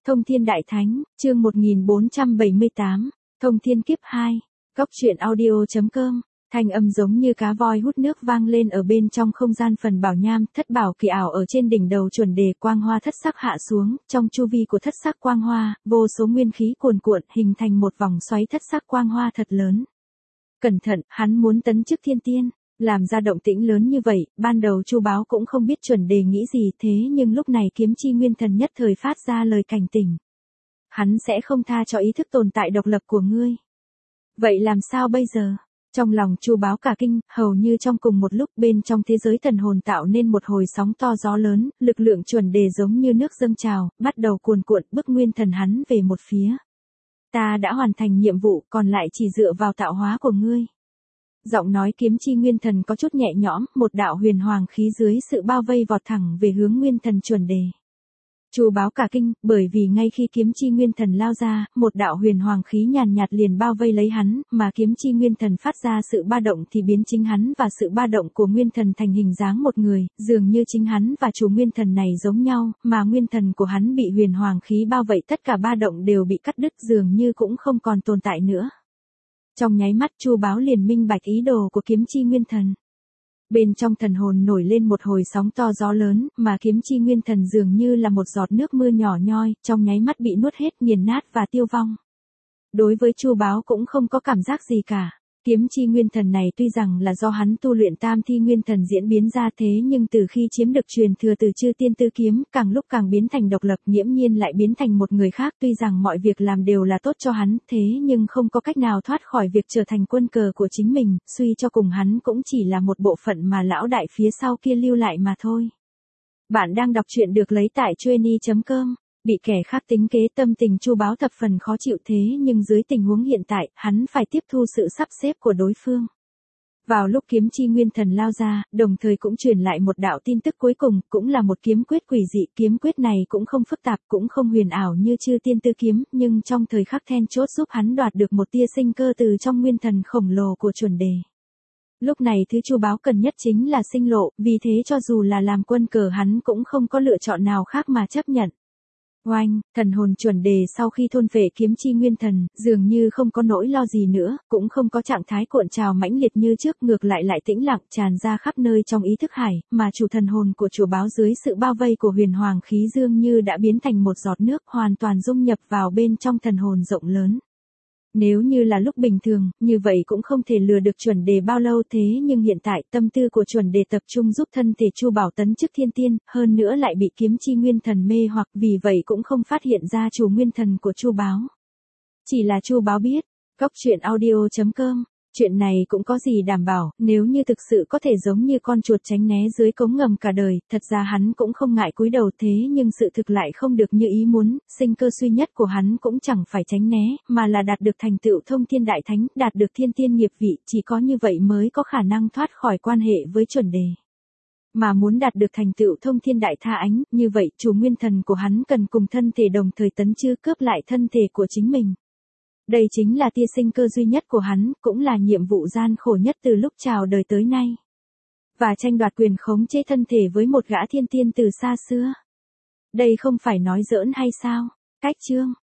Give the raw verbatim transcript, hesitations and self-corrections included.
Thông Thiên Đại Thánh, chương một nghìn bốn trăm bảy mươi tám, Thông Thiên Kiếp hai, Góc truyện audio.com, thanh âm giống như cá voi hút nước vang lên ở bên trong không gian phần bảo nham, thất bảo kỳ ảo ở trên đỉnh đầu chuẩn đề, quang hoa thất sắc hạ xuống, trong chu vi của thất sắc quang hoa, vô số nguyên khí cuồn cuộn hình thành một vòng xoáy thất sắc quang hoa thật lớn. Cẩn thận, hắn muốn tấn chức thiên tiên. Làm ra động tĩnh lớn như vậy, ban đầu Chu Báo cũng không biết chuẩn đề nghĩ gì, thế nhưng lúc này kiếm chi nguyên thần nhất thời phát ra lời cảnh tỉnh. Hắn sẽ không tha cho ý thức tồn tại độc lập của ngươi. Vậy làm sao bây giờ? Trong lòng Chu Báo cả kinh, hầu như trong cùng một lúc bên trong thế giới thần hồn tạo nên một hồi sóng to gió lớn, lực lượng chuẩn đề giống như nước dâng trào, bắt đầu cuồn cuộn bức nguyên thần hắn về một phía. Ta đã hoàn thành nhiệm vụ, còn lại chỉ dựa vào tạo hóa của ngươi. Giọng nói kiếm chi nguyên thần có chút nhẹ nhõm, một đạo huyền hoàng khí dưới sự bao vây vọt thẳng về hướng nguyên thần chuẩn đề. Chu Báo cả kinh, bởi vì ngay khi kiếm chi nguyên thần lao ra, một đạo huyền hoàng khí nhàn nhạt liền bao vây lấy hắn, mà kiếm chi nguyên thần phát ra sự ba động thì biến chính hắn và sự ba động của nguyên thần thành hình dáng một người, dường như chính hắn và chủ nguyên thần này giống nhau, mà nguyên thần của hắn bị huyền hoàng khí bao vây, tất cả ba động đều bị cắt đứt, dường như cũng không còn tồn tại nữa. Trong nháy mắt Chu Báo liền minh bạch ý đồ của kiếm chi nguyên thần. Bên trong thần hồn nổi lên một hồi sóng to gió lớn, mà kiếm chi nguyên thần dường như là một giọt nước mưa nhỏ nhoi, trong nháy mắt bị nuốt hết, nghiền nát và tiêu vong. Đối với Chu Báo cũng không có cảm giác gì cả. Kiếm chi nguyên thần này tuy rằng là do hắn tu luyện tam thi nguyên thần diễn biến ra, thế nhưng từ khi chiếm được truyền thừa từ chư tiên tư kiếm, càng lúc càng biến thành độc lập, nghiễm nhiên lại biến thành một người khác. Tuy rằng mọi việc làm đều là tốt cho hắn, thế nhưng không có cách nào thoát khỏi việc trở thành quân cờ của chính mình, suy cho cùng hắn cũng chỉ là một bộ phận mà lão đại phía sau kia lưu lại mà thôi. Bạn đang đọc truyện được lấy tại chueny chấm com. Bị kẻ khác tính kế, tâm tình Chu Báo thập phần khó chịu, thế nhưng dưới tình huống hiện tại, hắn phải tiếp thu sự sắp xếp của đối phương. Vào lúc kiếm chi nguyên thần lao ra, đồng thời cũng truyền lại một đạo tin tức cuối cùng, cũng là một kiếm quyết quỷ dị. Kiếm quyết này cũng không phức tạp, cũng không huyền ảo như chư tiên tư kiếm, nhưng trong thời khắc then chốt giúp hắn đoạt được một tia sinh cơ từ trong nguyên thần khổng lồ của chuẩn đề. Lúc này thứ Chu Báo cần nhất chính là sinh lộ, vì thế cho dù là làm quân cờ hắn cũng không có lựa chọn nào khác mà chấp nhận. Oanh, thần hồn chuẩn đề sau khi thôn phệ kiếm chi nguyên thần, dường như không có nỗi lo gì nữa, cũng không có trạng thái cuộn trào mãnh liệt như trước, ngược lại lại tĩnh lặng tràn ra khắp nơi trong ý thức hải, mà chủ thần hồn của Chu Báo dưới sự bao vây của huyền hoàng khí dường như đã biến thành một giọt nước, hoàn toàn dung nhập vào bên trong thần hồn rộng lớn. Nếu như là lúc bình thường, như vậy cũng không thể lừa được chuẩn đề bao lâu, thế nhưng hiện tại tâm tư của chuẩn đề tập trung giúp thân thể Chu Bảo tấn chức thiên tiên, hơn nữa lại bị kiếm chi nguyên thần mê hoặc, vì vậy cũng không phát hiện ra chủ nguyên thần của Chu Báo. Chỉ là Chu Báo biết, Góc truyện audio.com, chuyện này cũng có gì đảm bảo, nếu như thực sự có thể giống như con chuột tránh né dưới cống ngầm cả đời, thật ra hắn cũng không ngại cúi đầu, thế nhưng sự thực lại không được như ý muốn, sinh cơ duy nhất của hắn cũng chẳng phải tránh né, mà là đạt được thành tựu thông thiên đại thánh, đạt được thiên tiên nghiệp vị, chỉ có như vậy mới có khả năng thoát khỏi quan hệ với chuẩn đề. Mà muốn đạt được thành tựu thông thiên đại tha ánh, như vậy chủ nguyên thần của hắn cần cùng thân thể đồng thời tấn chư cướp lại thân thể của chính mình. Đây chính là tia sinh cơ duy nhất của hắn, cũng là nhiệm vụ gian khổ nhất từ lúc chào đời tới nay. Và tranh đoạt quyền khống chế thân thể với một gã thiên tiên từ xa xưa. Đây không phải nói giỡn hay sao? Cách chương